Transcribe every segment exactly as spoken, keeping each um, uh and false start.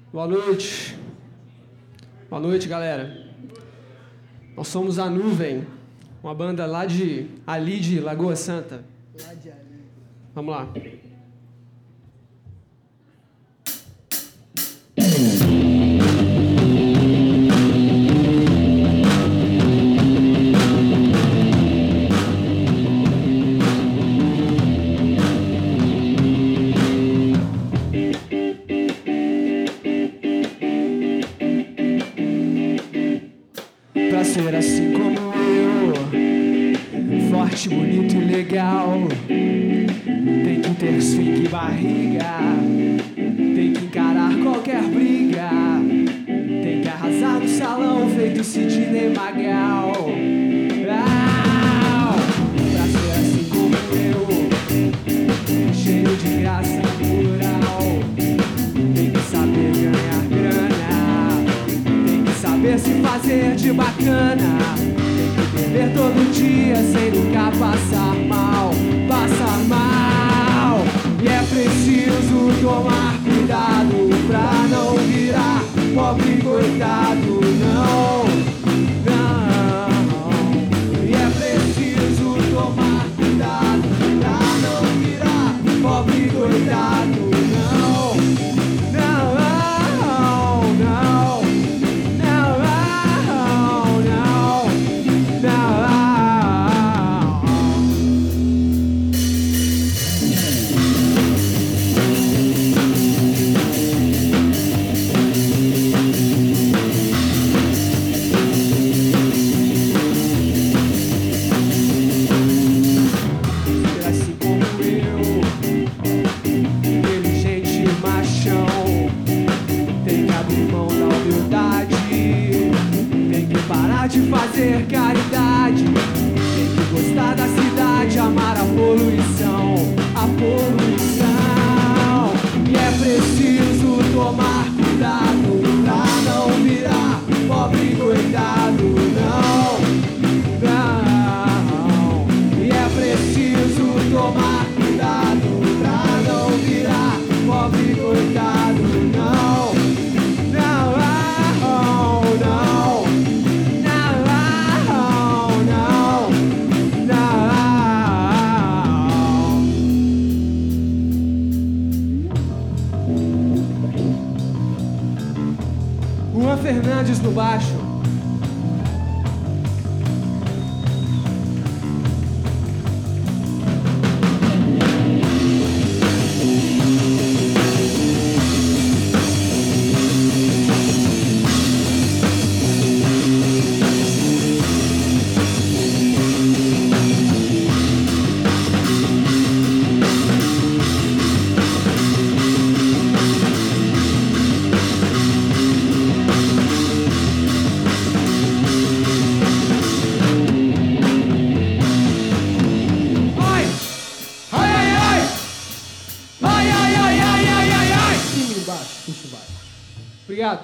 Boa noite. Boa noite, galera. Nós somos a Nuvem, uma banda lá de ali de Lagoa Santa. Lá de ali. Vamos lá. Pra ser assim como eu, forte, bonito e legal, tem que ter swing e barriga, tem que encarar qualquer briga, tem que arrasar no salão feito Sidney Magal. Ah, pra ser assim como eu, cheio de graça natural, tem que saber ganhar grana, tem que saber se fazer de bacana, tem que beber todo dia sem nunca passar mal, passar mal. E é preciso tomar cuidado pra não virar pobre coitado, não, não. E é preciso tomar cuidado pra não virar pobre coitado, não, não, não, não. De fazer caridade, tem que gostar da cidade, amar a poluição, a poluição. E é preciso tomar cuidado pra não virar pobre coitado, não, não. E é preciso tomar cuidado pra não virar pobre coitado, não, não, não. Juan Fernandes no baixo. Obrigado.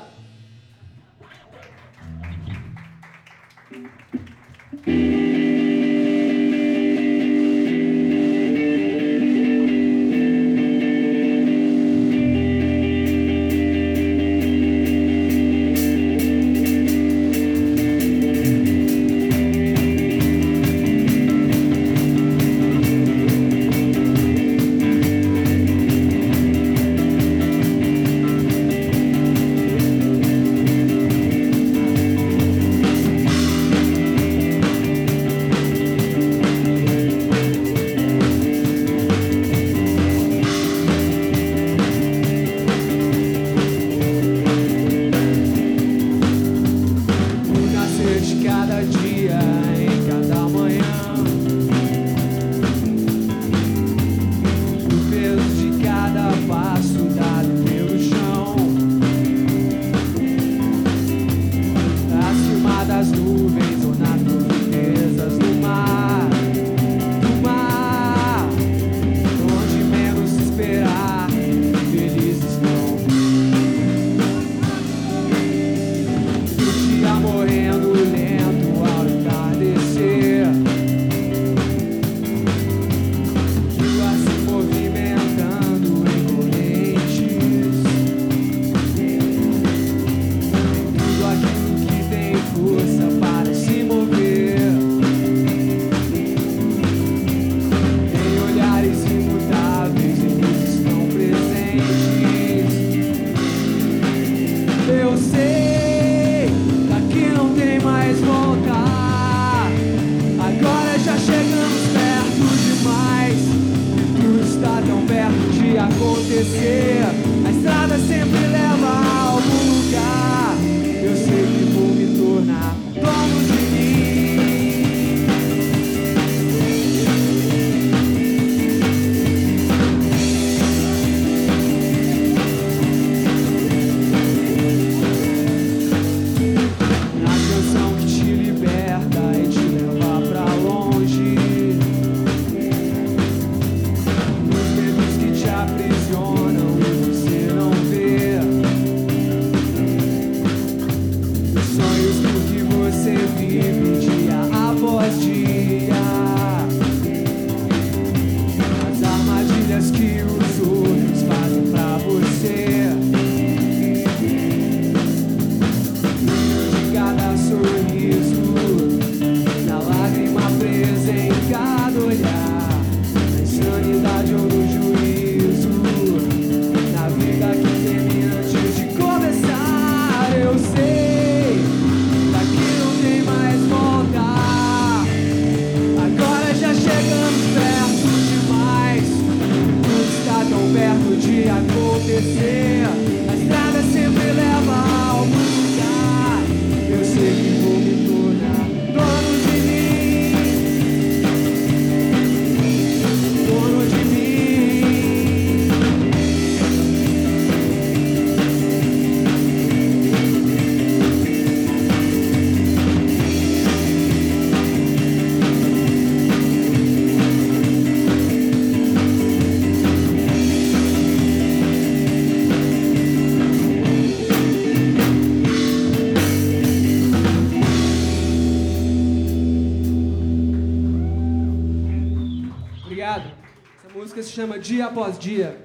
música se chama Dia Após Dia.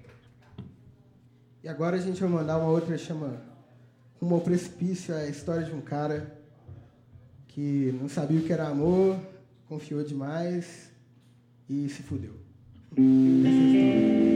E agora a gente vai mandar uma outra que chama Rumo ao Precipício. É a história de um cara que não sabia o que era amor, confiou demais e se fudeu. Essa é a história.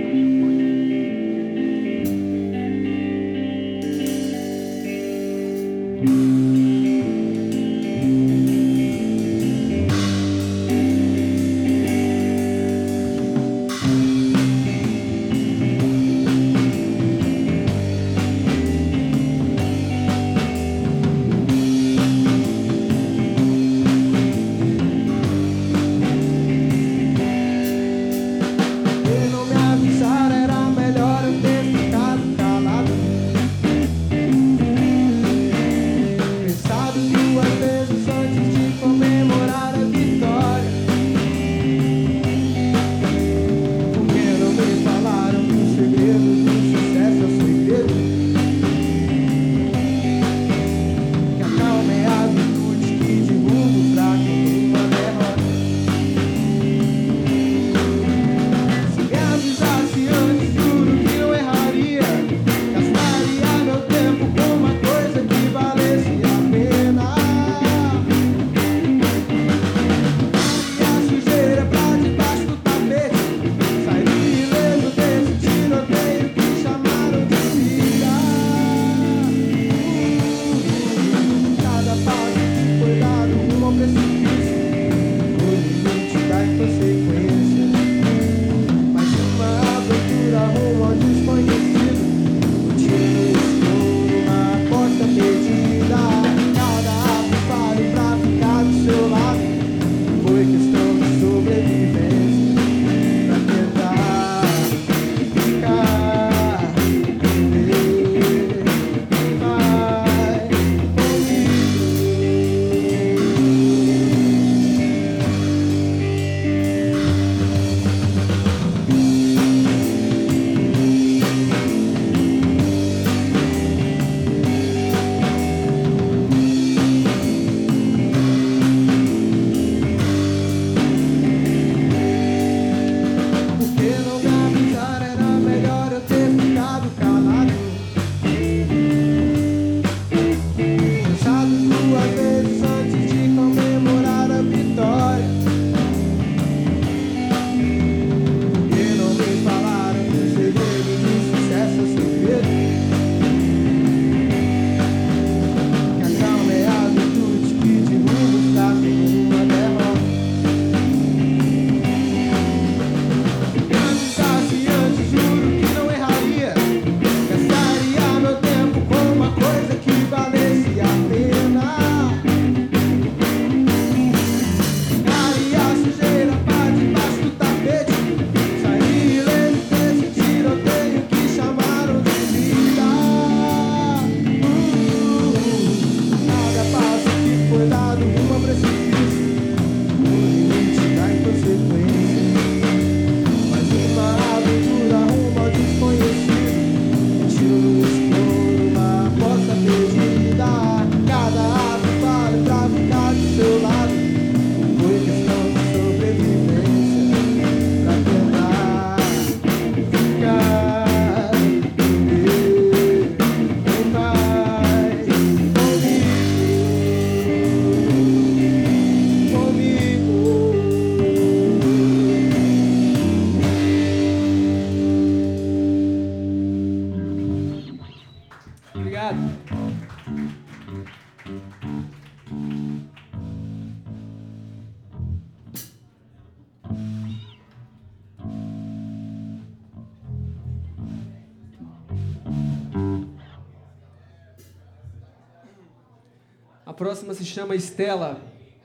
A próxima se chama Estela.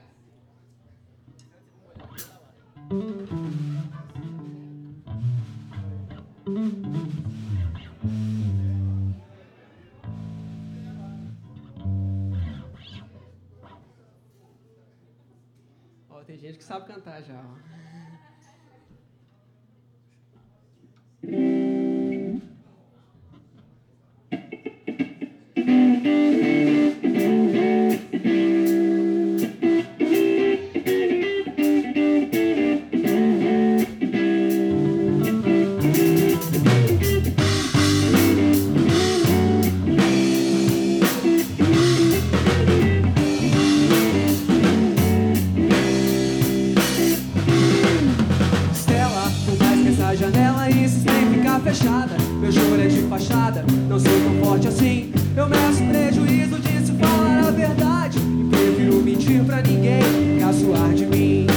Ó, tem gente que sabe cantar já, ó. não sou tão forte assim. Eu meço prejuízo de se falar a verdade e prefiro mentir pra ninguém caçoar de mim.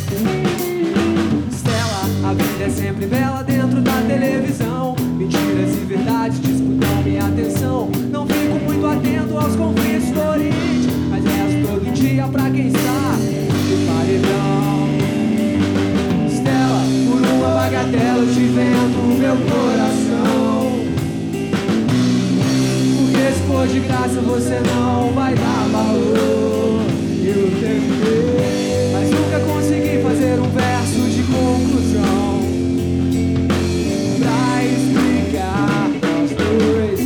Stella, a vida é sempre bela dentro da televisão. Mentiras e verdades disputam minha atenção. Não fico muito atento aos conflitos do Oriente, mas rezo todo dia pra quem está no paredão. Stella, por uma bagatela eu te vendo no meu coração. Porque se for de graça você não vai dar valor. Eu tentei, mas nunca consegui fazer um verso de conclusão pra explicar nós dois.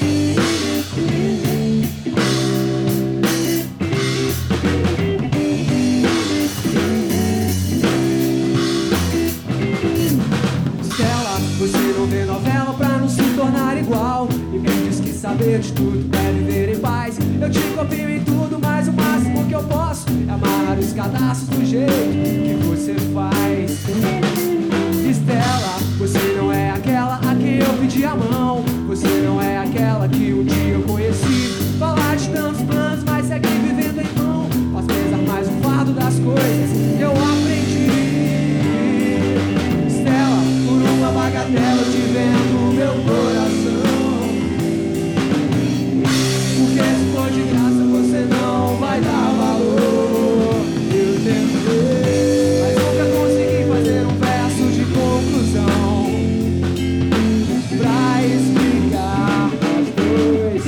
Stella, você não vê novela pra não se tornar igual. E me diz que saber de tudo é viver em paz. Eu te copio em tudo, mas o máximo que eu posso é amarrar os cadastros do jeito que você faz. Stella, você não é aquela a quem eu pedi a mão. Você não é aquela que um dia eu conheci. Falar de tantos planos, mas segue vivendo em vão. Faz pesar mais o fardo das coisas que eu aprendi. Stella, por uma bagatela eu te vendo no meu coração. Porque se for de graça você não vai dar valor. Eu tentei, mas nunca consegui fazer um verso de conclusão pra explicar nós dois.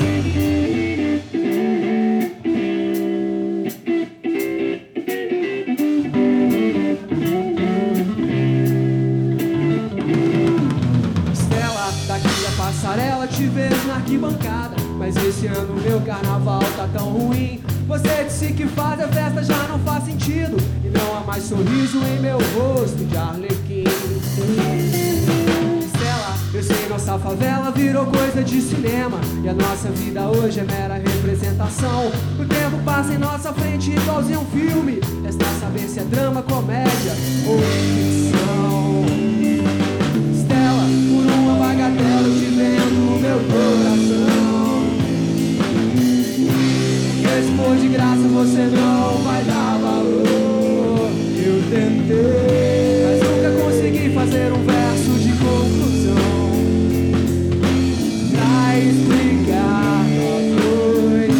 Stella, daqui da passarela te vejo na arquibancada, mas esse ano meu carnaval tá tão ruim. Você disse que fazer festa já não faz sentido e não há mais sorriso em meu rosto de arlequim. Stella, eu sei, nossa favela virou coisa de cinema e a nossa vida hoje é mera representação. O tempo passa em nossa frente igualzinho um filme. Resta saber se é drama, comédia ou ficção. Stella, por uma bagatela eu te vendo no meu coração. Se for de graça você não vai dar valor. Eu tentei, mas nunca consegui fazer um verso de conclusão pra explicar nós dois.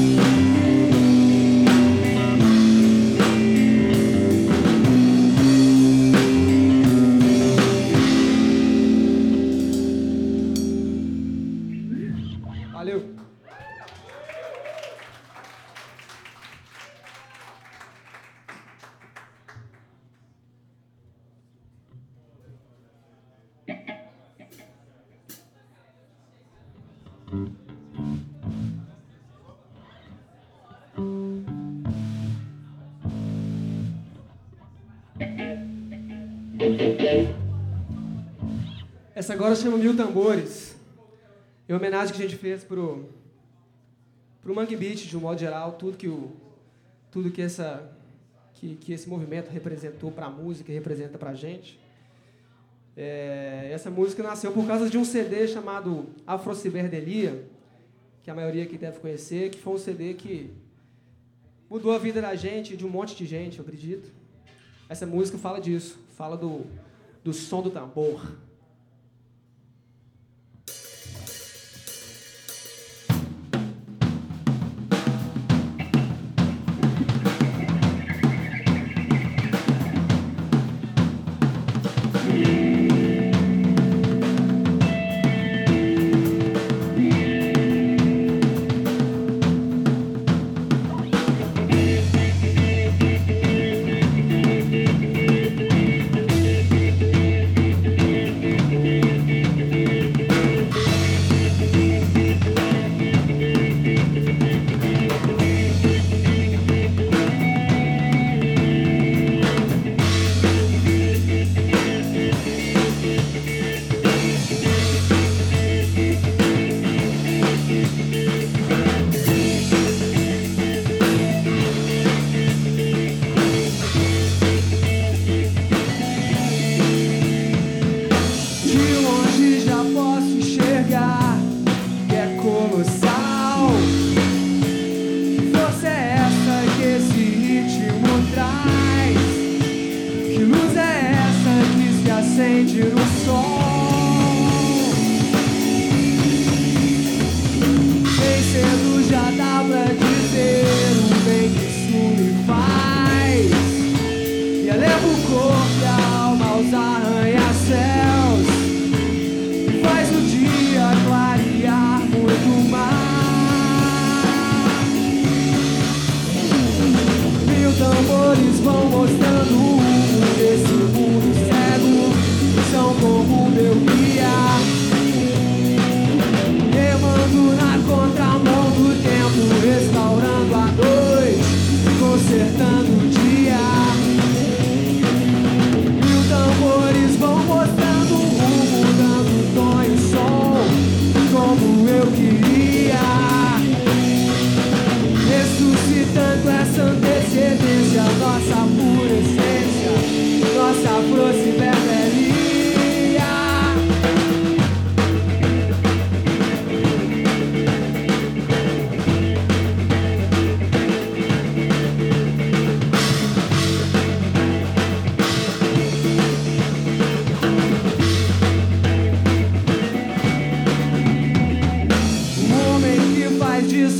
Valeu. Essa agora chama Mil Tambores. Em homenagem que a gente fez pro, pro Mangue Beat, de um modo geral, tudo que, o, tudo que, essa, que, que esse movimento representou pra música e representa pra gente. É, essa música nasceu por causa de um C D chamado Afrociberdelia, que a maioria aqui deve conhecer, que foi um C D que mudou a vida da gente, de um monte de gente, eu acredito. Essa música fala disso, fala do, do som do tambor.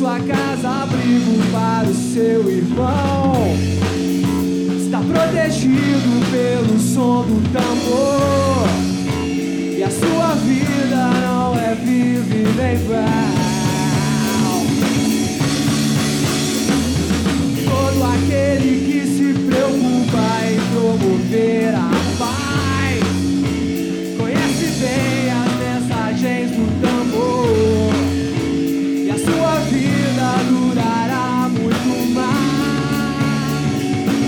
sua casa abrigo para o seu irmão. Está protegido pelo som do tambor. E a sua vida não é vivida em vão. Todo aquele que se preocupa em promover a paz conhece bem as mensagens do tambor. E a sua vida durará muito mais.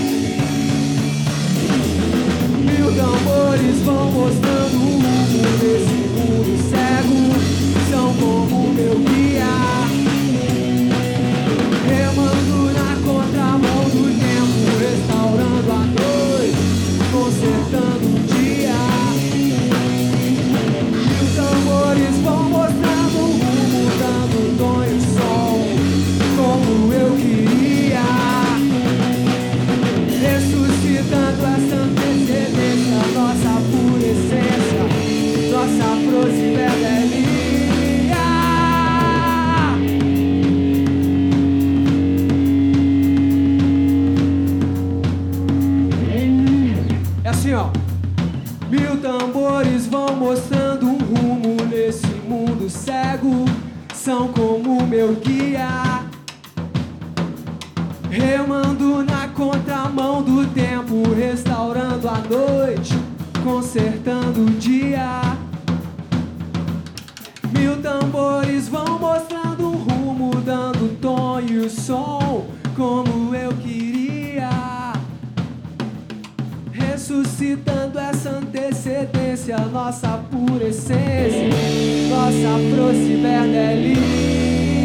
Mil tambores vão mostrando o rumo desse mundo cego. São como meu guia, remando na contramão do tempo, restaurando a noite, consertando o dia. E os tambores vão mostrando o rumo, dando tom e som, como eu queria, ressuscitando essa antecedência, nossa pura essência, nossa proximidade. Mil tambores vão mostrando um rumo nesse mundo cego. São como meu guia, remando na contramão do tempo, restaurando a noite, consertando o dia. Mil tambores vão mostrando um rumo, dando o tom e o som, como eu queria, ressuscitando essa antecedência, nossa pura essência, nossa proxiberdelia.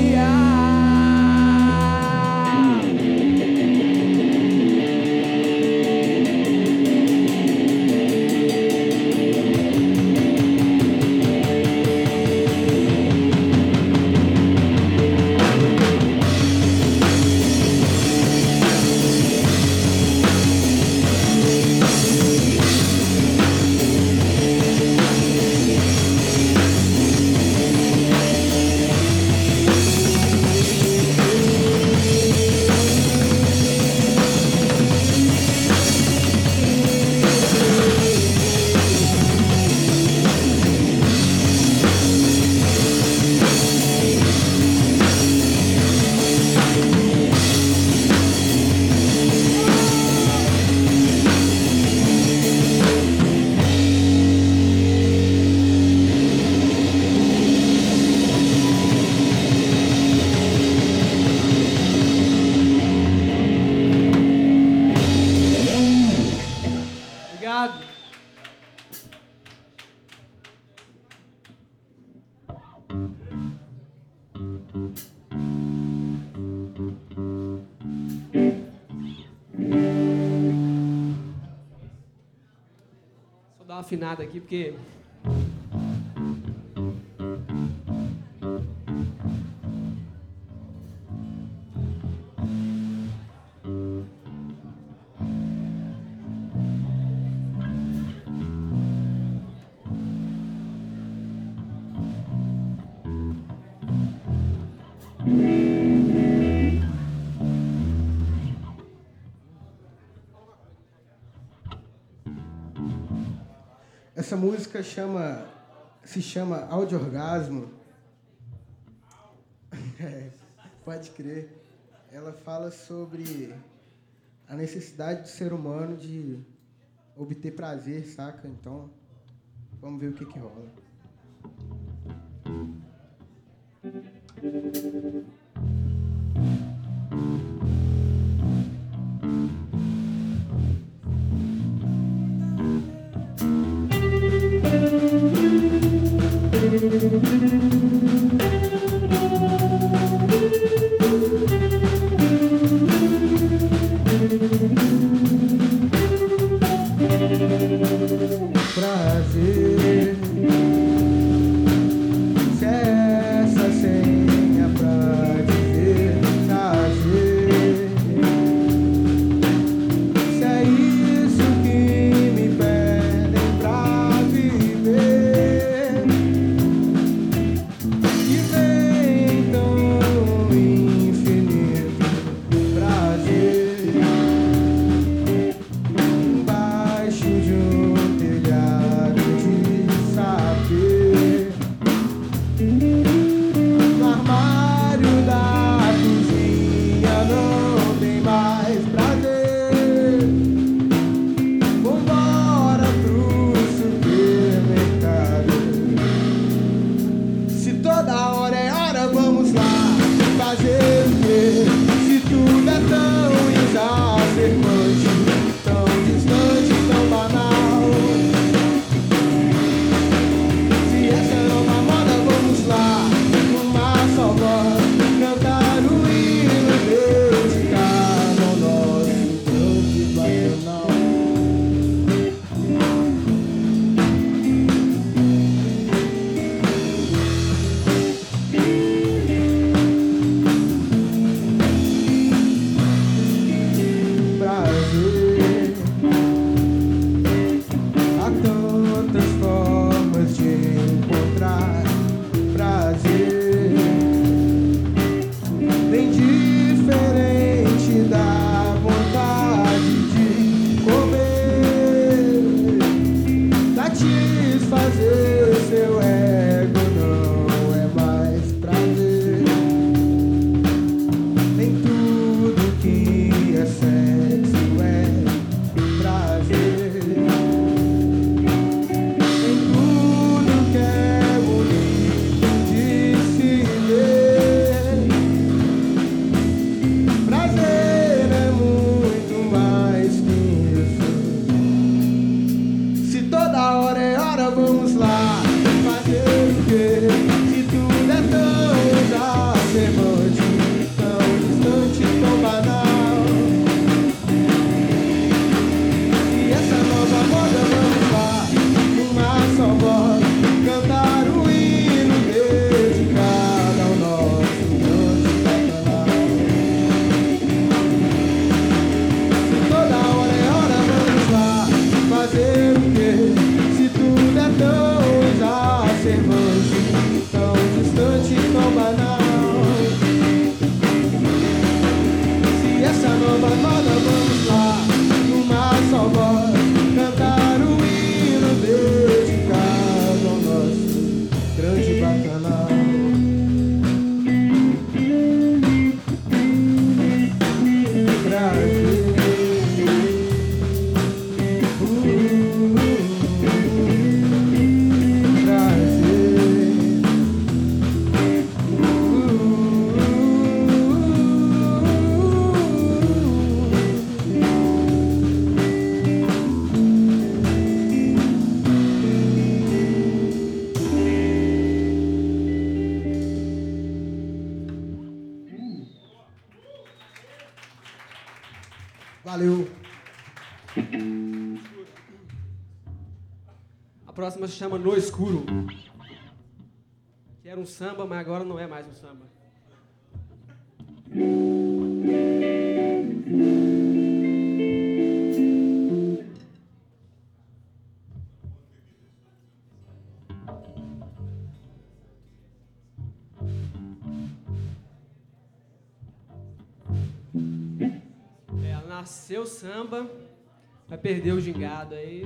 Só dar uma afinada aqui, porque... Essa música chama, se chama Audio-Orgasmo. É, pode crer. Ela fala sobre a necessidade do ser humano de obter prazer, saca? Então, vamos ver o que que rola. Prazer, se essa senha pra Valeu. A próxima se chama No Escuro. Que era um samba, mas agora não é mais um samba. É, nasceu samba, vai perder o gingado aí.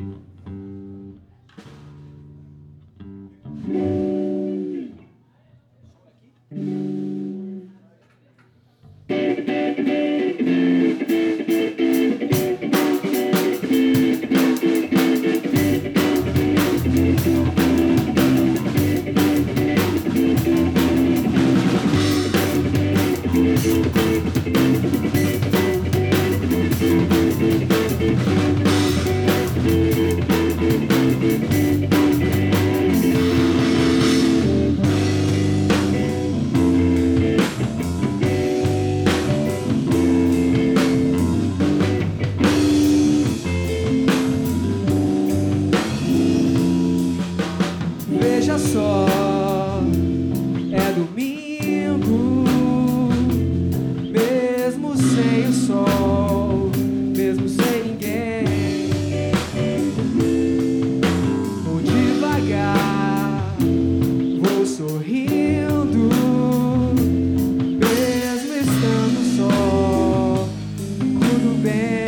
Veja só, é domingo, mesmo sem o sol, mesmo sem ninguém. Vou devagar, vou sorrindo, mesmo estando só, tudo bem.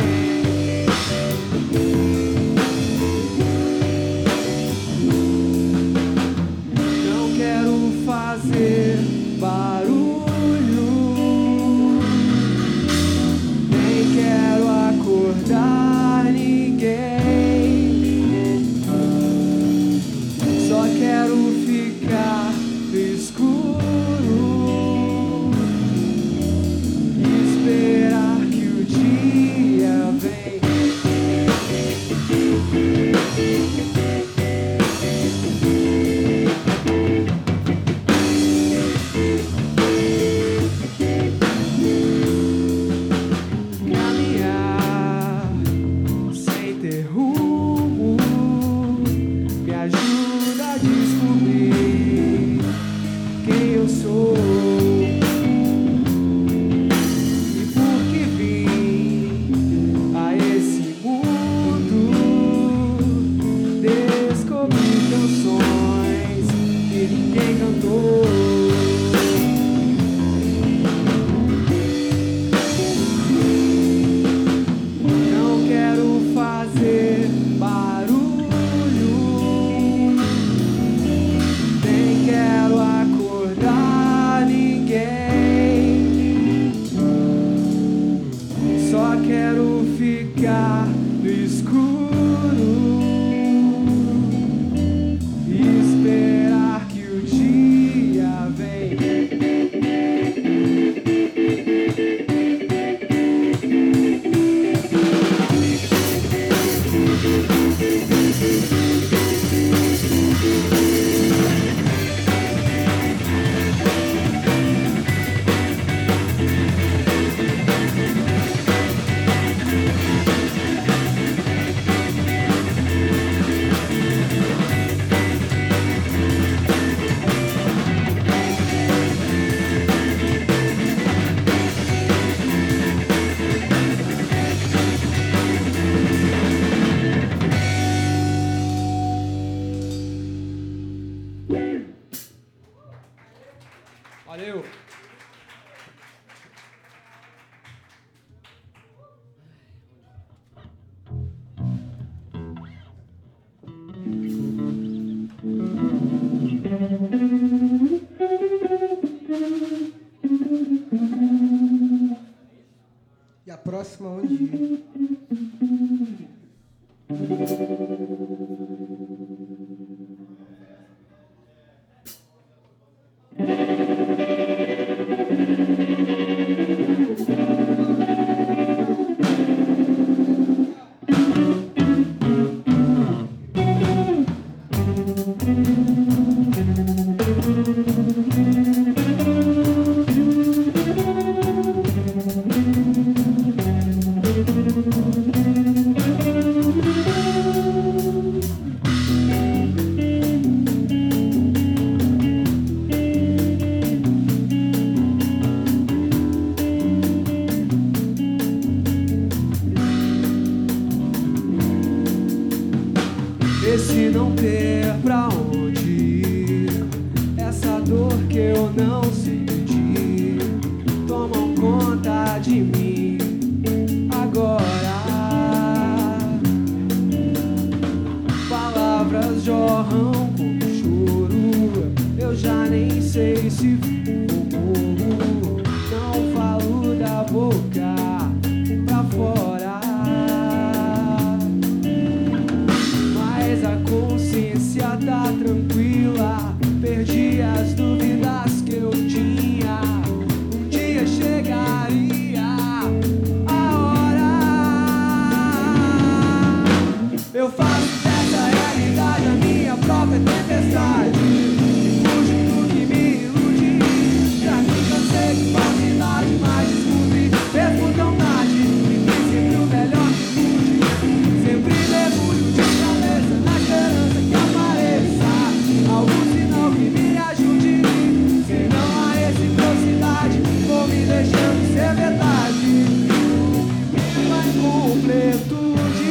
Fazer barulho, nem quero acordar ninguém, só quero ficar no escuro e esperar que o dia venha. Valeu! E a próxima onde ir? vivo ou morro. Não falo da boca pra fora, mas a consciência tá tranquila. Perdi as dúvidas que eu tinha. Um dia chegaria a hora. Eu faço dessa realidade a minha própria tempestade. Fujo do que me ilude. Já me cansei de falsidade, mas descobri mesmo tão tarde. Vivi sempre o melhor que pude. Sempre mergulho de cabeça na esperança que apareça algum sinal que me ajude. Se não há reciprocidade, vou me deixando ser verdade. Vai completude.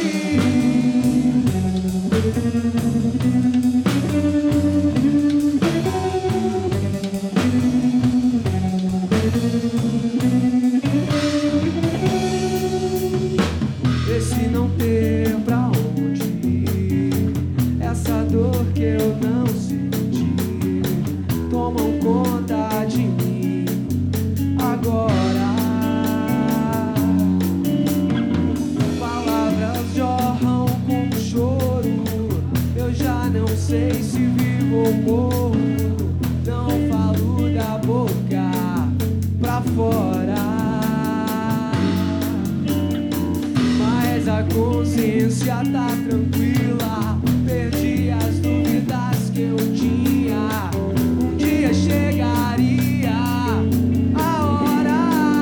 Esse não ter pra onde ir, essa dor que eu não senti, tomam conta de mim agora. Palavras jorram com choro, eu já não sei se vivo ou morro. Não falo da boca pra fora, mas a consciência tá tranquila. Perdi as dúvidas que eu tinha. Um dia chegaria a hora.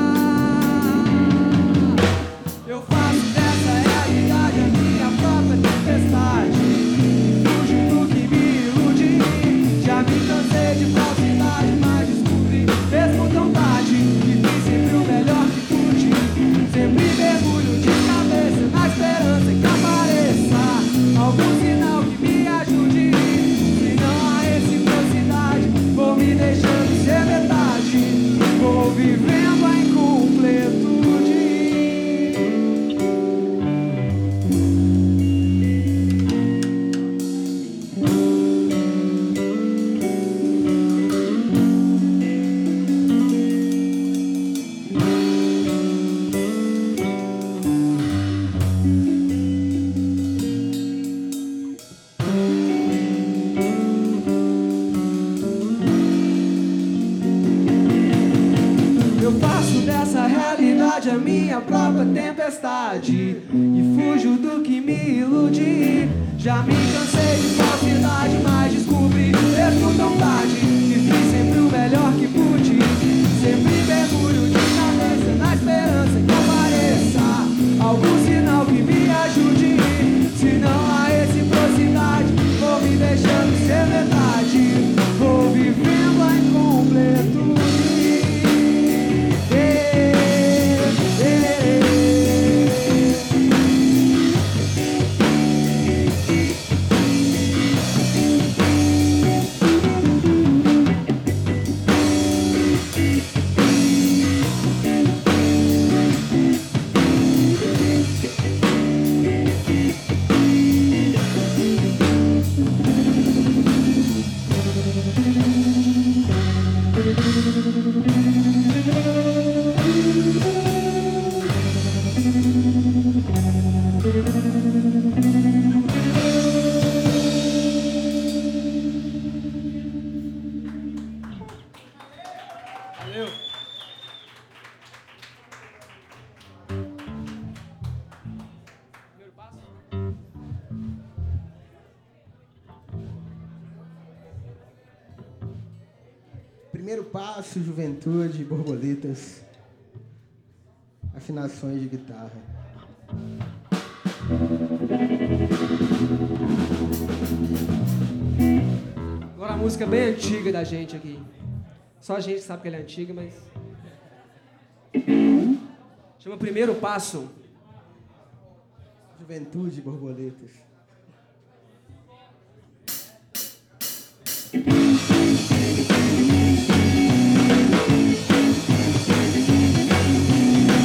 Eu faço dessa realidade a minha própria tempestade. Fujo do que me ilude. Já me cansei de falsidade, mas descobri mesmo tão tarde que fiz sempre o melhor que pude. Sempre mergulho de cabeça na esperança que apareça algum sinal que me ajude. Se não há reciprocidade, vou me deixando ser metade. Vou vivendo a incompletude. Eu faço dessa realidade a minha própria tempestade e fujo do que me ilude. Já me cansei de falsidade, mas descobri mesmo tão tarde que fiz sempre o melhor que pude. Sempre mergulho de cabeça na esperança que apareça algum sinal que me ajude. Se não há reciprocidade, vou me deixando ser verdade. Vou vivendo a incompletude. Valeu. Primeiro passo. Primeiro passo, juventude, borboletas, afinações de guitarra. Agora a música bem antiga da gente aqui. Só a gente sabe que ela é antiga, mas... Chama Primeiro Passo. Juventude, borboletas.